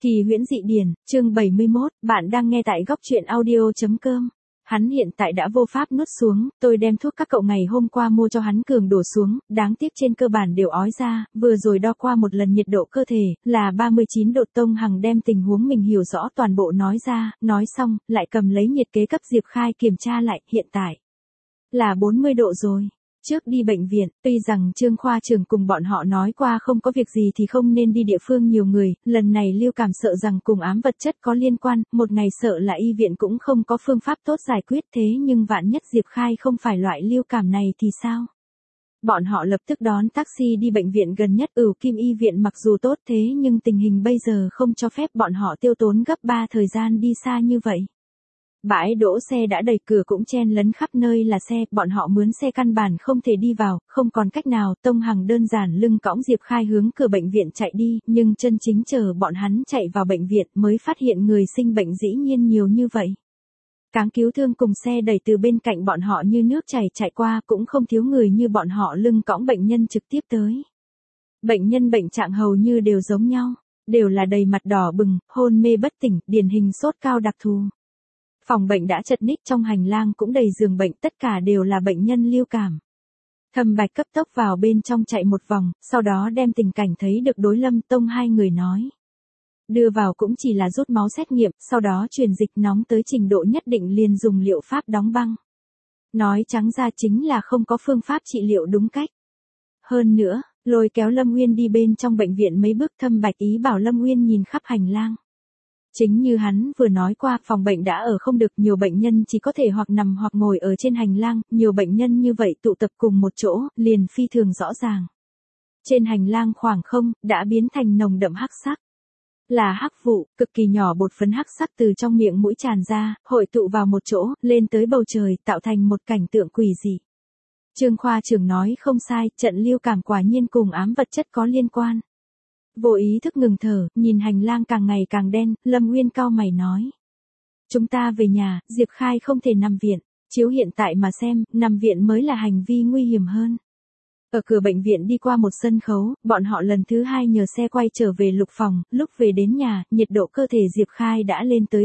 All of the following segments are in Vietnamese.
Kỳ huyễn dị điển, chương 71, bạn đang nghe tại góc truyện audio.com. Hắn hiện tại đã vô pháp nuốt xuống, tôi đem thuốc các cậu ngày hôm qua mua cho hắn cường đổ xuống, đáng tiếc trên cơ bản đều ói ra, vừa rồi đo qua một lần nhiệt độ cơ thể, là 39 độ. Tông Hằng đem tình huống mình hiểu rõ toàn bộ nói ra, nói xong, lại cầm lấy nhiệt kế cấp Diệp Khai kiểm tra lại, hiện tại là 40 độ rồi. Trước đi bệnh viện, tuy rằng Trương khoa trưởng cùng bọn họ nói qua không có việc gì thì không nên đi địa phương nhiều người, lần này Lưu Cảm sợ rằng cùng ám vật chất có liên quan, một ngày sợ là y viện cũng không có phương pháp tốt giải quyết, thế nhưng vạn nhất Diệp Khai không phải loại Lưu Cảm này thì sao? Bọn họ lập tức đón taxi đi bệnh viện gần nhất. Kim y viện mặc dù tốt thế nhưng tình hình bây giờ không cho phép bọn họ tiêu tốn gấp 3 thời gian đi xa như vậy. Bãi đỗ xe đã đầy, cửa cũng chen lấn khắp nơi là xe, bọn họ mướn xe căn bản không thể đi vào, không còn cách nào. Tông Hằng đơn giản lưng cõng Diệp Khai hướng cửa bệnh viện chạy đi, nhưng chân chính chờ bọn hắn chạy vào bệnh viện mới phát hiện người sinh bệnh dĩ nhiên nhiều như vậy. Cáng cứu thương cùng xe đẩy từ bên cạnh bọn họ như nước chảy chạy qua, cũng không thiếu người như bọn họ lưng cõng bệnh nhân trực tiếp tới. Bệnh nhân bệnh trạng hầu như đều giống nhau, đều là đầy mặt đỏ bừng, hôn mê bất tỉnh, điển hình sốt cao đặc thù. Phòng bệnh đã chật ních, trong hành lang cũng đầy giường bệnh, tất cả đều là bệnh nhân Lưu Cảm. Thẩm Bạch cấp tốc vào bên trong chạy một vòng, sau đó đem tình cảnh thấy được đối Lâm Tông hai người nói. Đưa vào cũng chỉ là rút máu xét nghiệm, sau đó truyền dịch nóng tới trình độ nhất định liền dùng liệu pháp đóng băng. Nói trắng ra chính là không có phương pháp trị liệu đúng cách. Hơn nữa, lôi kéo Lâm Nguyên đi bên trong bệnh viện mấy bước. Thẩm Bạch ý bảo Lâm Nguyên nhìn khắp hành lang. Chính như hắn vừa nói qua, phòng bệnh đã ở không được, nhiều bệnh nhân chỉ có thể hoặc nằm hoặc ngồi ở trên hành lang, nhiều bệnh nhân như vậy tụ tập cùng một chỗ, liền phi thường rõ ràng. Trên hành lang khoảng không, đã biến thành nồng đậm hắc sắc. Là hắc vụ, cực kỳ nhỏ bột phấn hắc sắc từ trong miệng mũi tràn ra, hội tụ vào một chỗ, lên tới bầu trời, tạo thành một cảnh tượng quỷ dị. Trương khoa trưởng nói không sai, trận Lưu Cảm quả nhiên cùng ám vật chất có liên quan. Vô ý thức ngừng thở, nhìn hành lang càng ngày càng đen, Lâm Nguyên cau mày nói. Chúng ta về nhà, Diệp Khai không thể nằm viện, chiếu hiện tại mà xem, nằm viện mới là hành vi nguy hiểm hơn. Ở cửa bệnh viện đi qua một sân khấu, bọn họ lần thứ hai nhờ xe quay trở về Lục phòng, lúc về đến nhà, nhiệt độ cơ thể Diệp Khai đã lên tới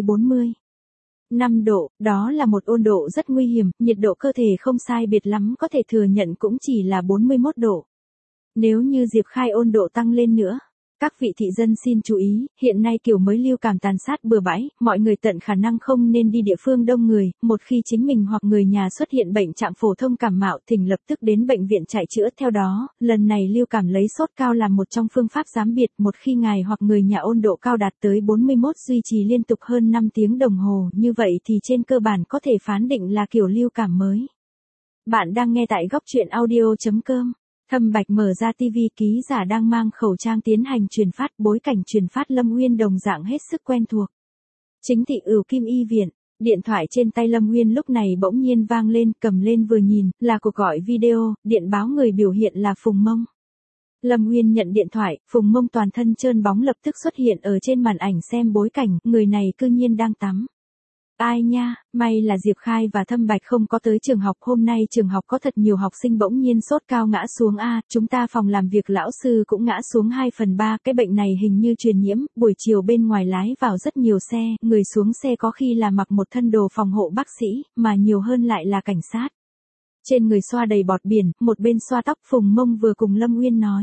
45 độ, đó là một ôn độ rất nguy hiểm, nhiệt độ cơ thể không sai biệt lắm có thể thừa nhận cũng chỉ là 41 độ. Nếu như Diệp Khai ôn độ tăng lên nữa. Các vị thị dân xin chú ý, hiện nay kiểu mới Lưu Cảm tàn sát bừa bãi, mọi người tận khả năng không nên đi địa phương đông người, một khi chính mình hoặc người nhà xuất hiện bệnh trạng phổ thông cảm mạo, thỉnh lập tức đến bệnh viện chạy chữa. Theo đó, lần này Lưu Cảm lấy sốt cao làm một trong phương pháp giám biệt, một khi ngài hoặc người nhà ôn độ cao đạt tới 41 duy trì liên tục hơn 5 tiếng đồng hồ, như vậy thì trên cơ bản có thể phán định là kiểu Lưu Cảm mới. Bạn đang nghe tại góc truyện audio.com. Thẩm Bạch mở ra TV, ký giả đang mang khẩu trang tiến hành truyền phát, bối cảnh truyền phát Lâm Nguyên đồng dạng hết sức quen thuộc. Chính thị Kim y viện, điện thoại trên tay Lâm Nguyên lúc này bỗng nhiên vang lên, cầm lên vừa nhìn, là cuộc gọi video, điện báo người biểu hiện là Phùng Mông. Lâm Nguyên nhận điện thoại, Phùng Mông toàn thân trơn bóng lập tức xuất hiện ở trên màn ảnh, xem bối cảnh, người này cư nhiên đang tắm. Ai nha, may là Diệp Khai và Thẩm Bạch không có tới trường học, hôm nay trường học có thật nhiều học sinh bỗng nhiên sốt cao ngã xuống chúng ta phòng làm việc lão sư cũng ngã xuống 2/3, cái bệnh này hình như truyền nhiễm, buổi chiều bên ngoài lái vào rất nhiều xe, người xuống xe có khi là mặc một thân đồ phòng hộ bác sĩ, mà nhiều hơn lại là cảnh sát. Trên người xoa đầy bọt biển, một bên xoa tóc, Phùng Mông vừa cùng Lâm Nguyên nói.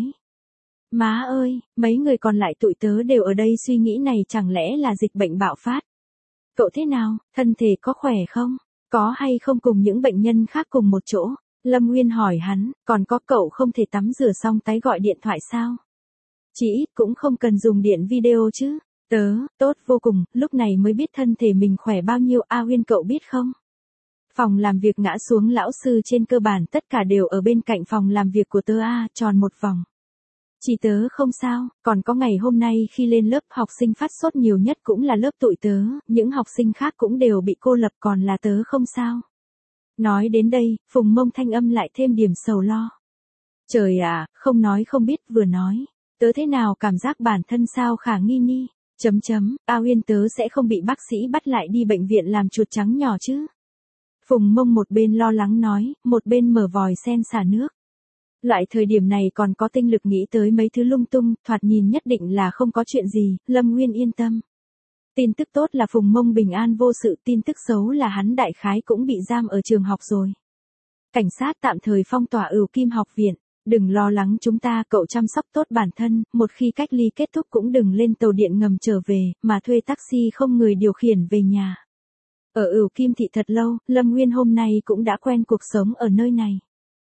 Má ơi, mấy người còn lại tụi tớ đều ở đây suy nghĩ này chẳng lẽ là dịch bệnh bạo phát. Cậu thế nào, thân thể có khỏe không? Có hay không cùng những bệnh nhân khác cùng một chỗ? Lâm Nguyên hỏi hắn, còn có cậu không thể tắm rửa xong tái gọi điện thoại sao? Chỉ ít cũng không cần dùng điện video chứ. Tớ, tốt vô cùng, lúc này mới biết thân thể mình khỏe bao nhiêu. Nguyên cậu biết không? Phòng làm việc ngã xuống lão sư trên cơ bản tất cả đều ở bên cạnh phòng làm việc của tớ tròn một vòng. Chỉ tớ không sao, còn có ngày hôm nay khi lên lớp học sinh phát sốt nhiều nhất cũng là lớp tụi tớ, những học sinh khác cũng đều bị cô lập, còn là tớ không sao. Nói đến đây, Phùng Mông thanh âm lại thêm điểm sầu lo. Trời ạ, không nói không biết vừa nói, tớ thế nào cảm giác bản thân sao khả nghi ni, Uyên tớ sẽ không bị bác sĩ bắt lại đi bệnh viện làm chuột trắng nhỏ chứ. Phùng Mông một bên lo lắng nói, một bên mở vòi sen xả nước. Loại thời điểm này còn có tinh lực nghĩ tới mấy thứ lung tung, thoạt nhìn nhất định là không có chuyện gì, Lâm Nguyên yên tâm. Tin tức tốt là Phùng Mông bình an vô sự, tin tức xấu là hắn đại khái cũng bị giam ở trường học rồi. Cảnh sát tạm thời phong tỏa Ửu Kim học viện. Đừng lo lắng chúng ta, cậu chăm sóc tốt bản thân, một khi cách ly kết thúc cũng đừng lên tàu điện ngầm trở về, mà thuê taxi không người điều khiển về nhà. Ở Ửu Kim thị thật lâu, Lâm Nguyên hôm nay cũng đã quen cuộc sống ở nơi này.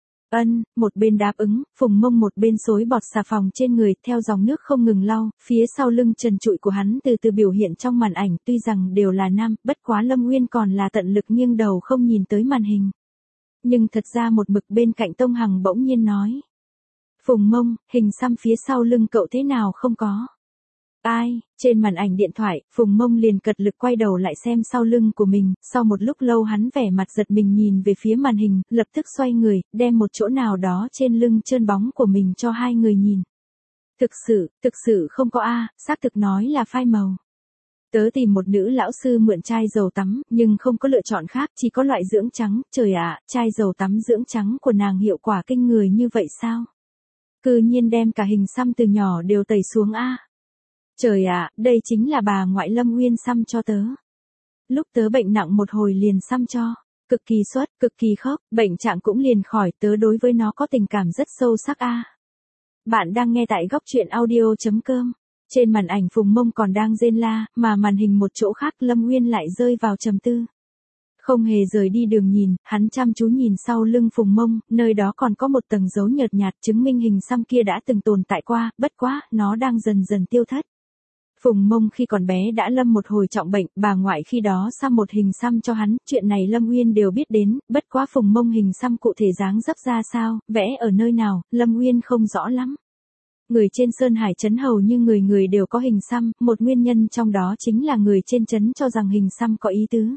Một bên đáp ứng, Phùng Mông một bên xối bọt xà phòng trên người, theo dòng nước không ngừng lau, phía sau lưng trần trụi của hắn từ từ biểu hiện trong màn ảnh, tuy rằng đều là nam, bất quá Lâm Nguyên còn là tận lực nghiêng đầu không nhìn tới màn hình. Nhưng thật ra một mực bên cạnh Tông Hằng bỗng nhiên nói. Phùng Mông, hình xăm phía sau lưng cậu thế nào không có? Ai? Trên màn ảnh điện thoại, Phùng Mông liền cật lực quay đầu lại xem sau lưng của mình, sau một lúc lâu hắn vẻ mặt giật mình nhìn về phía màn hình, lập tức xoay người, đem một chỗ nào đó trên lưng trơn bóng của mình cho hai người nhìn. Thực sự không có xác thực nói là phai màu. Tớ tìm một nữ lão sư mượn chai dầu tắm, nhưng không có lựa chọn khác, chỉ có loại dưỡng trắng, trời ạ, chai dầu tắm dưỡng trắng của nàng hiệu quả kinh người như vậy sao? Cư nhiên đem cả hình xăm từ nhỏ đều tẩy xuống Trời ạ, đây chính là bà ngoại Lâm Nguyên xăm cho tớ. Lúc tớ bệnh nặng một hồi liền xăm cho, cực kỳ xuất, cực kỳ khốc, bệnh trạng cũng liền khỏi, tớ đối với nó có tình cảm rất sâu sắc Bạn đang nghe tại góc truyện audio.com. Trên màn ảnh Phùng Mông còn đang rên la, mà màn hình một chỗ khác Lâm Nguyên lại rơi vào trầm tư. Không hề rời đi đường nhìn, hắn chăm chú nhìn sau lưng Phùng Mông, nơi đó còn có một tầng dấu nhợt nhạt chứng minh hình xăm kia đã từng tồn tại qua, bất quá, nó đang dần dần tiêu thất. Phùng Mông khi còn bé đã lâm một hồi trọng bệnh, bà ngoại khi đó xăm một hình xăm cho hắn, chuyện này Lâm Nguyên đều biết đến, bất quá Phùng Mông hình xăm cụ thể dáng dấp ra sao, vẽ ở nơi nào, Lâm Nguyên không rõ lắm. Người trên Sơn Hải trấn hầu như người người đều có hình xăm, một nguyên nhân trong đó chính là người trên trấn cho rằng hình xăm có ý tứ.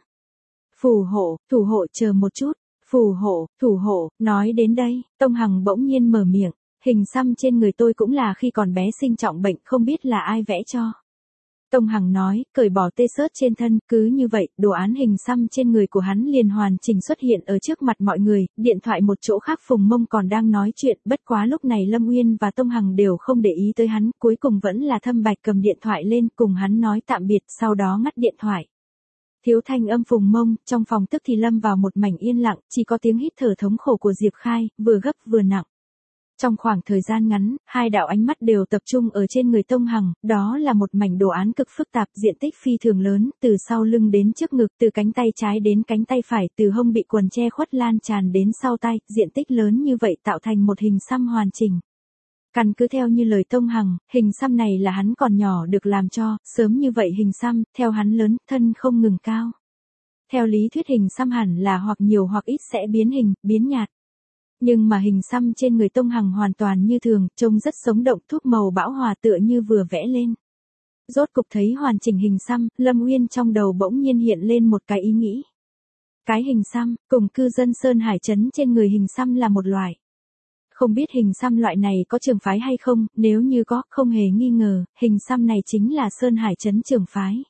Phù hộ, thủ hộ chờ một chút, phù hộ, thủ hộ, nói đến đây, Tông Hằng bỗng nhiên mở miệng, hình xăm trên người tôi cũng là khi còn bé sinh trọng bệnh không biết là ai vẽ cho. Tông Hằng nói, cởi bỏ tê xớt trên thân, cứ như vậy, đồ án hình xăm trên người của hắn liền hoàn chỉnh xuất hiện ở trước mặt mọi người, điện thoại một chỗ khác Phùng Mông còn đang nói chuyện, bất quá lúc này Lâm Nguyên và Tông Hằng đều không để ý tới hắn, cuối cùng vẫn là Thâm Bạch cầm điện thoại lên cùng hắn nói tạm biệt, sau đó ngắt điện thoại. Thiếu thanh âm Phùng Mông, trong phòng tức thì lâm vào một mảnh yên lặng, chỉ có tiếng hít thở thống khổ của Diệp Khai, vừa gấp vừa nặng. Trong khoảng thời gian ngắn, hai đạo ánh mắt đều tập trung ở trên người Tông Hằng, đó là một mảnh đồ án cực phức tạp, diện tích phi thường lớn, từ sau lưng đến trước ngực, từ cánh tay trái đến cánh tay phải, từ hông bị quần che khuất lan tràn đến sau tay, diện tích lớn như vậy tạo thành một hình xăm hoàn chỉnh. Căn cứ theo như lời Tông Hằng, hình xăm này là hắn còn nhỏ được làm cho, sớm như vậy hình xăm, theo hắn lớn, thân không ngừng cao. Theo lý thuyết hình xăm hẳn là hoặc nhiều hoặc ít sẽ biến hình, biến nhạt. Nhưng mà hình xăm trên người Tông Hằng hoàn toàn như thường, trông rất sống động, thuốc màu bão hòa tựa như vừa vẽ lên. Rốt cục thấy hoàn chỉnh hình xăm, Lâm Nguyên trong đầu bỗng nhiên hiện lên một cái ý nghĩ. Cái hình xăm, cùng cư dân Sơn Hải trấn trên người hình xăm là một loại. Không biết hình xăm loại này có trường phái hay không, nếu như có, không hề nghi ngờ, hình xăm này chính là Sơn Hải trấn trường phái.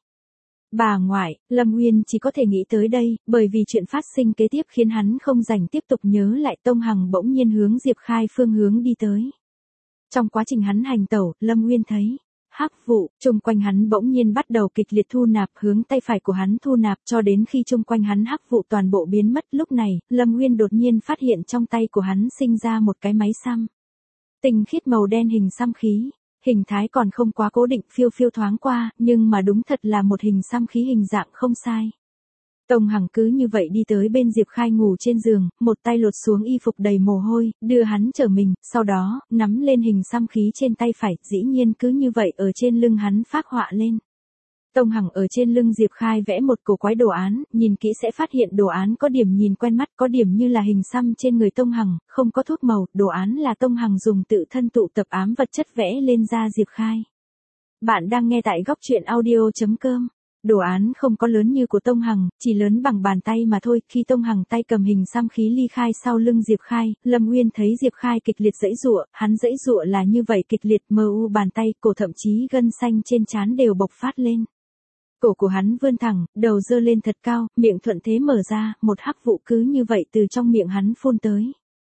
Bà ngoại, Lâm Nguyên chỉ có thể nghĩ tới đây, bởi vì chuyện phát sinh kế tiếp khiến hắn không rảnh tiếp tục nhớ lại. Tông Hằng bỗng nhiên hướng Diệp Khai phương hướng đi tới. Trong quá trình hắn hành tẩu, Lâm Nguyên thấy, hắc vụ, chung quanh hắn bỗng nhiên bắt đầu kịch liệt thu nạp, hướng tay phải của hắn thu nạp cho đến khi chung quanh hắn hắc vụ toàn bộ biến mất. Lúc này, Lâm Nguyên đột nhiên phát hiện trong tay của hắn sinh ra một cái máy xăm. Tinh khiết màu đen hình xăm khí. Hình thái còn không quá cố định, phiêu phiêu thoáng qua, nhưng mà đúng thật là một hình xăm khí hình dạng không sai. Tông Hằng cứ như vậy đi tới bên Diệp Khai ngủ trên giường, một tay lột xuống y phục đầy mồ hôi, đưa hắn trở mình, sau đó, nắm lên hình xăm khí trên tay phải, dĩ nhiên cứ như vậy ở trên lưng hắn phác họa lên. Tông Hằng ở trên lưng Diệp Khai vẽ một cổ quái đồ án, nhìn kỹ sẽ phát hiện đồ án có điểm nhìn quen mắt, có điểm như là hình xăm trên người Tông Hằng, không có thuốc màu, đồ án là Tông Hằng dùng tự thân tụ tập ám vật chất vẽ lên da Diệp Khai. Bạn đang nghe tại góc truyện audio.com. Đồ án không có lớn như của Tông Hằng, chỉ lớn bằng bàn tay mà thôi. Khi Tông Hằng tay cầm hình xăm khí ly khai sau lưng Diệp Khai, Lâm Nguyên thấy Diệp Khai kịch liệt giãy giụa, hắn giãy giụa là như vậy kịch liệt, mờ u bàn tay, cổ thậm chí gân xanh trên trán đều bộc phát lên. Cổ của hắn vươn thẳng, đầu giơ lên thật cao, miệng thuận thế mở ra, một hắc vụ cứ như vậy từ trong miệng hắn phun tới.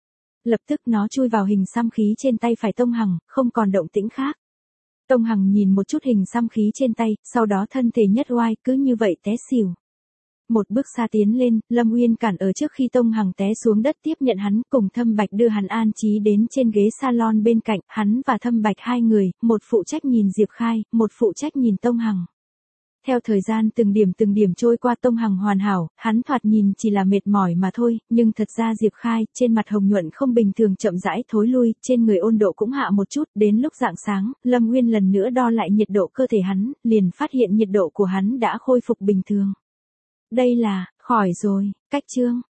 Lập tức nó chui vào hình xăm khí trên tay phải Tông Hằng, không còn động tĩnh khác. Tông Hằng nhìn một chút hình xăm khí trên tay, sau đó thân thể nhất oai, cứ như vậy té xỉu. Một bước xa tiến lên, Lâm Uyên cản ở trước khi Tông Hằng té xuống đất tiếp nhận hắn, cùng Thâm Bạch đưa hắn an trí đến trên ghế salon bên cạnh, hắn và Thâm Bạch hai người, một phụ trách nhìn Diệp Khai, một phụ trách nhìn Tông Hằng. Theo thời gian từng điểm trôi qua, Tông Hằng hoàn hảo, hắn thoạt nhìn chỉ là mệt mỏi mà thôi, nhưng thật ra Diệp Khai, trên mặt hồng nhuận không bình thường chậm rãi thối lui, trên người ôn độ cũng hạ một chút, đến lúc rạng sáng, Lâm Uyên lần nữa đo lại nhiệt độ cơ thể hắn, liền phát hiện nhiệt độ của hắn đã khôi phục bình thường. Đây là, khỏi rồi, cách chương.